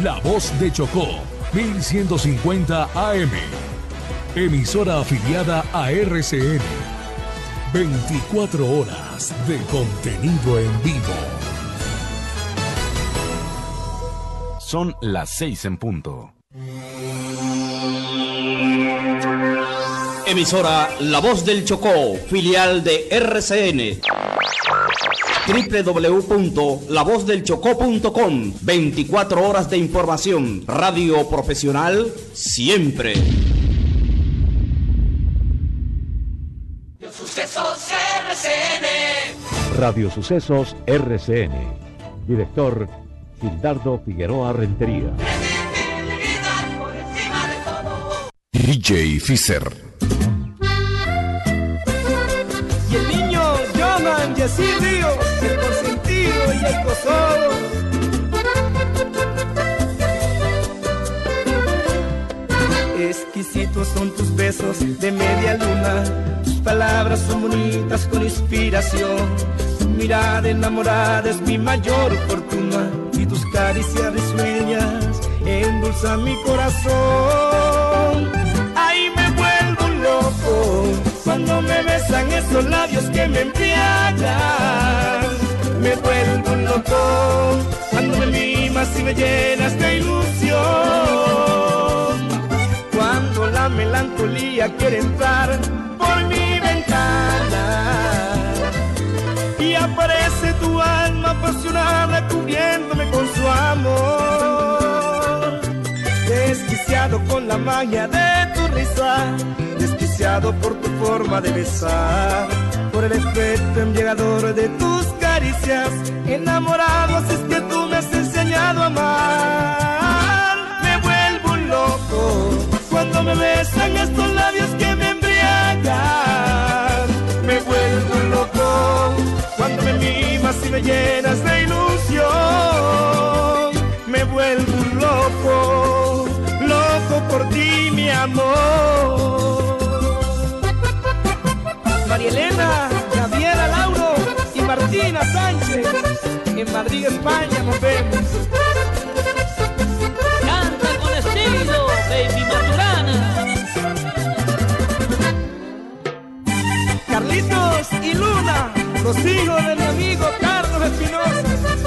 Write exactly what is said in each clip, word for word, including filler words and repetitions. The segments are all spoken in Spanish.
La Voz de Chocó, mil ciento cincuenta A M. Emisora afiliada a R C N. veinticuatro horas de contenido en vivo. Son las seis en punto. Emisora La Voz del Chocó, filial de R C N. doble u doble u doble u punto la voz del chocó punto com. veinticuatro horas de información. Radio profesional siempre. Sucesos R C N. Radio Sucesos R C N. Director Gildardo Figueroa Rentería. D J Fisher. Y el niño Jonan Jessy Río, el consentido y el cosodo. Exquisitos son tus besos de media luna, tus palabras son bonitas con inspiración. Tu mirada enamorada es mi mayor fortuna y tus caricias risueñas endulzan mi corazón. Ay, me vuelvo loco cuando me besan esos labios que me embriagan. Me vuelvo loco cuando me mimas y me llenas de ilusión. Cuando la melancolía quiere entrar por mi ventana y aparece tu alma apasionada cubriéndome con su amor. Desquiciado con la magia de tu risa, desquiciado por tu forma de besar, por el efecto embriagador de tus caricias, enamorado así es que tú me has enseñado a amar. Me vuelvo loco cuando me besan estos labios que me embriagan. Me vuelvo loco cuando me mimas y me llenas de ilusión. Me vuelvo loco, loco por ti, mi amor. María Elena, Gabriela Lauro y Martina Sánchez, en Madrid, España nos vemos. Canta con estilo, baby Maturana. Carlitos y Luna, los hijos de mi amigo Carlos Espinosa.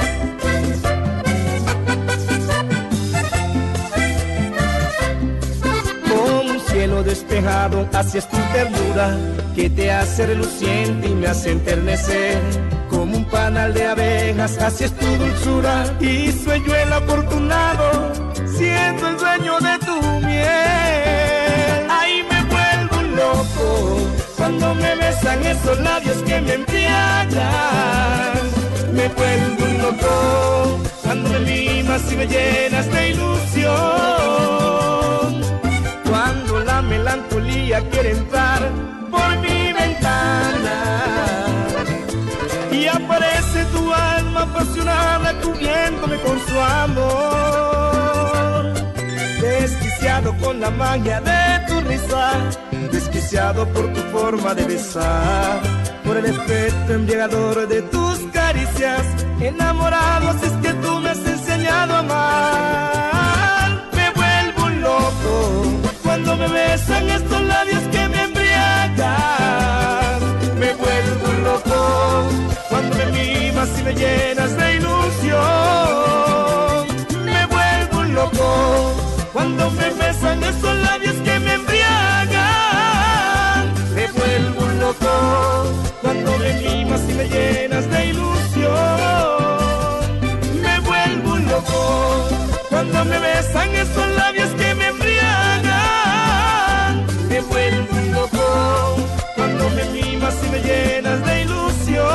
Con un cielo despejado, así es tu ternura, que te hace reluciente y me hace enternecer. Como un panal de abejas, así es tu dulzura, y sueño el afortunado, siendo el dueño de tu miel. Ay, me vuelvo loco cuando me besan esos labios que me embriagan. Me vuelvo loco cuando me mimas y me llenas de ilusión. Cuando la melancolía quiere entrar por mi ventana y aparece tu alma apasionada cubriéndome con su amor. Desquiciado con la magia de tu risa, desquiciado por tu forma de besar, por el efecto embriagador de tus caricias, enamorado así es que tú me has enseñado a amar. Me vuelvo loco cuando me besan estos labios que me embriagan. Me vuelvo loco cuando me mimas y me llenas de ilusión. Me vuelvo loco cuando me besan esos labios que me embriagan. Me vuelvo loco cuando me mimas y me llenas de ilusión. Me vuelvo loco cuando me besan esos labios que me embriagan. Me vuelvo loco cuando me mimas y me llenas de ilusión.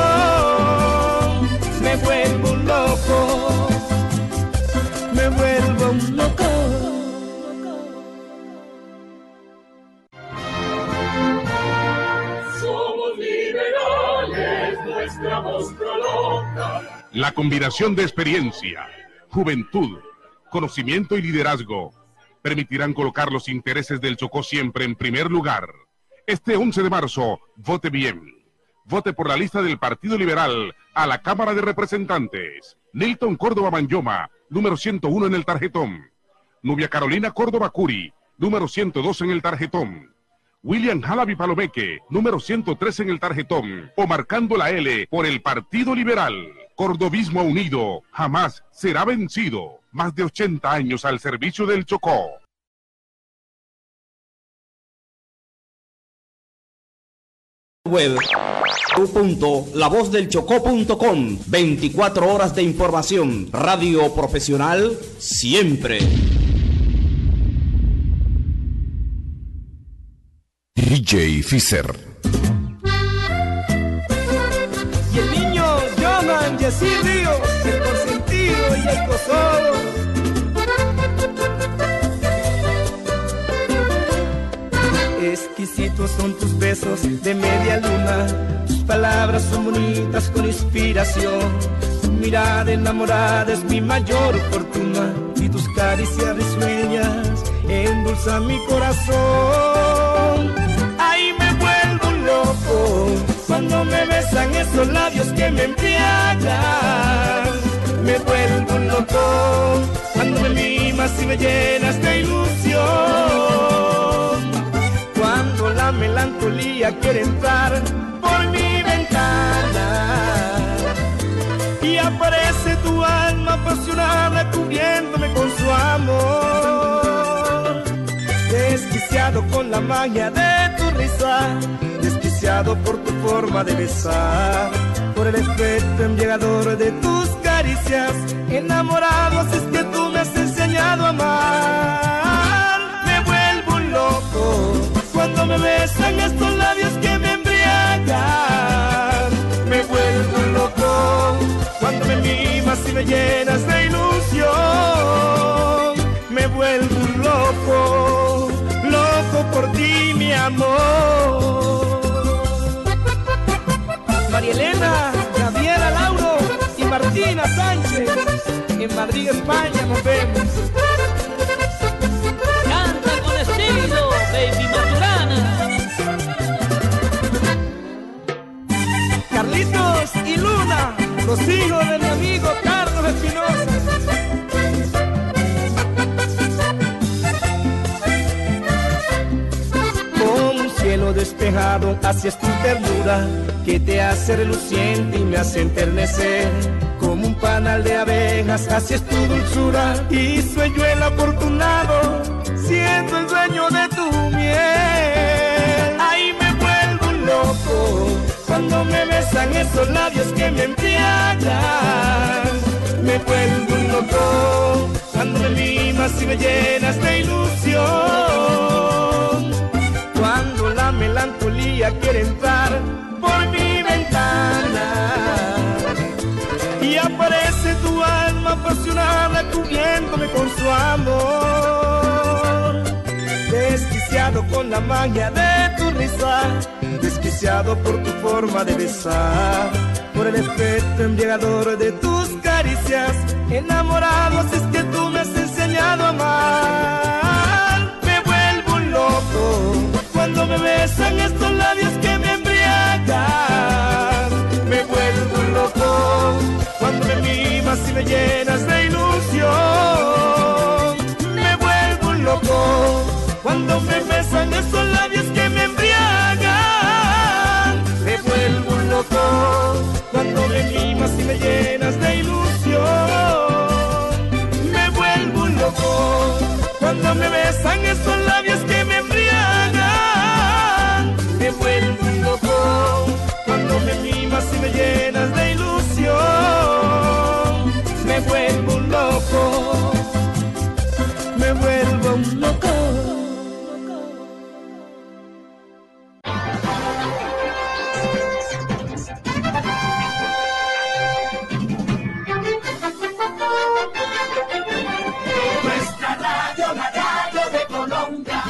Me vuelvo loco, me vuelvo loco. Somos liberales, nuestra voz prolonga. La combinación de experiencia, juventud, conocimiento y liderazgo permitirán colocar los intereses del Chocó siempre en primer lugar. Este once de marzo, vote bien. Vote por la lista del Partido Liberal a la Cámara de Representantes. Nilton Córdoba Manyoma, número ciento uno en el tarjetón. Nubia Carolina Córdoba Curi, número ciento dos en el tarjetón. William Jalabi Palomeque, número ciento tres en el tarjetón, o marcando la L por el Partido Liberal. Cordobismo unido jamás será vencido. Más de ochenta años al servicio del Chocó. Web punto la voz del chocó punto com, veinticuatro horas de información, radio profesional siempre. D J Fisher. Y el niño llaman Jessy Ríos, el consentido y el gozado. Exquisitos son tus besos de media luna, tus palabras son bonitas con inspiración. Tu mirada enamorada es mi mayor fortuna y tus caricias risueñas endulzan mi corazón. Ay, me vuelvo loco cuando me besan esos labios que me embriagan. Me vuelvo loco cuando me mimas y me llenas de ilusión. Cuando la melancolía quiere entrar por mi ventana y aparece tu alma apasionada cubriéndome con su amor. Desquiciado con la magia de tu risa, desquiciado por tu forma de besar, por el efecto embriagador de tus caricias, enamorado así es que tú me has enseñado a amar. Me vuelvo loco cuando me besan estos labios que me embriagan. Me vuelvo loco cuando me mimas y me llenas de ilusión. Me vuelvo loco, loco por ti, mi amor. María Elena, Gabriela Lauro y Martina Sánchez, en Madrid, España nos vemos. Canta con estilo, baby Maturana. Carlitos y Luna, los hijos de mi amigo Carlos Espinosa. Con un cielo despejado, así es tu ternura, que te hace reluciente y me hace enternecer. Como un panal de abejas, así es tu dulzura, y sueño el afortunado, siendo el dueño de tu miel. Ay, me vuelvo loco cuando me besan esos labios que me embriagan. Me vuelvo loco cuando me mimas y me llenas de ilusión. Cuando la melancolía quiere entrar por mi ventana y aparece tu alma apasionada cubriéndome con su amor. Desquiciado con la magia de tu risa, desquiciado por tu forma de besar, por el efecto embriagador de tus caricias, enamorado así es que tú me has enseñado a amar. Me vuelvo loco cuando me besan estos labios que me embriagan. Me vuelvo loco cuando me mimas y me llenas de ilusión. Me vuelvo loco cuando me besan esos labios que me embriagan. Me vuelvo loco cuando me mimas y me llenas de ilusión. Me vuelvo loco cuando me besan esos labios que me embriagan. Me vuelvo loco cuando me mimas y me llenas de ilusión. Me vuelvo loco, me vuelvo loco. Nuestra radio, la radio de Colombia.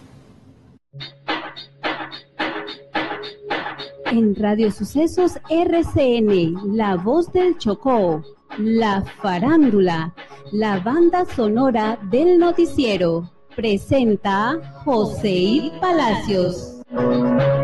En Radio Sucesos R C N, La Voz del Chocó, La Farándula, la banda sonora del noticiero, presenta Joseí Palacios.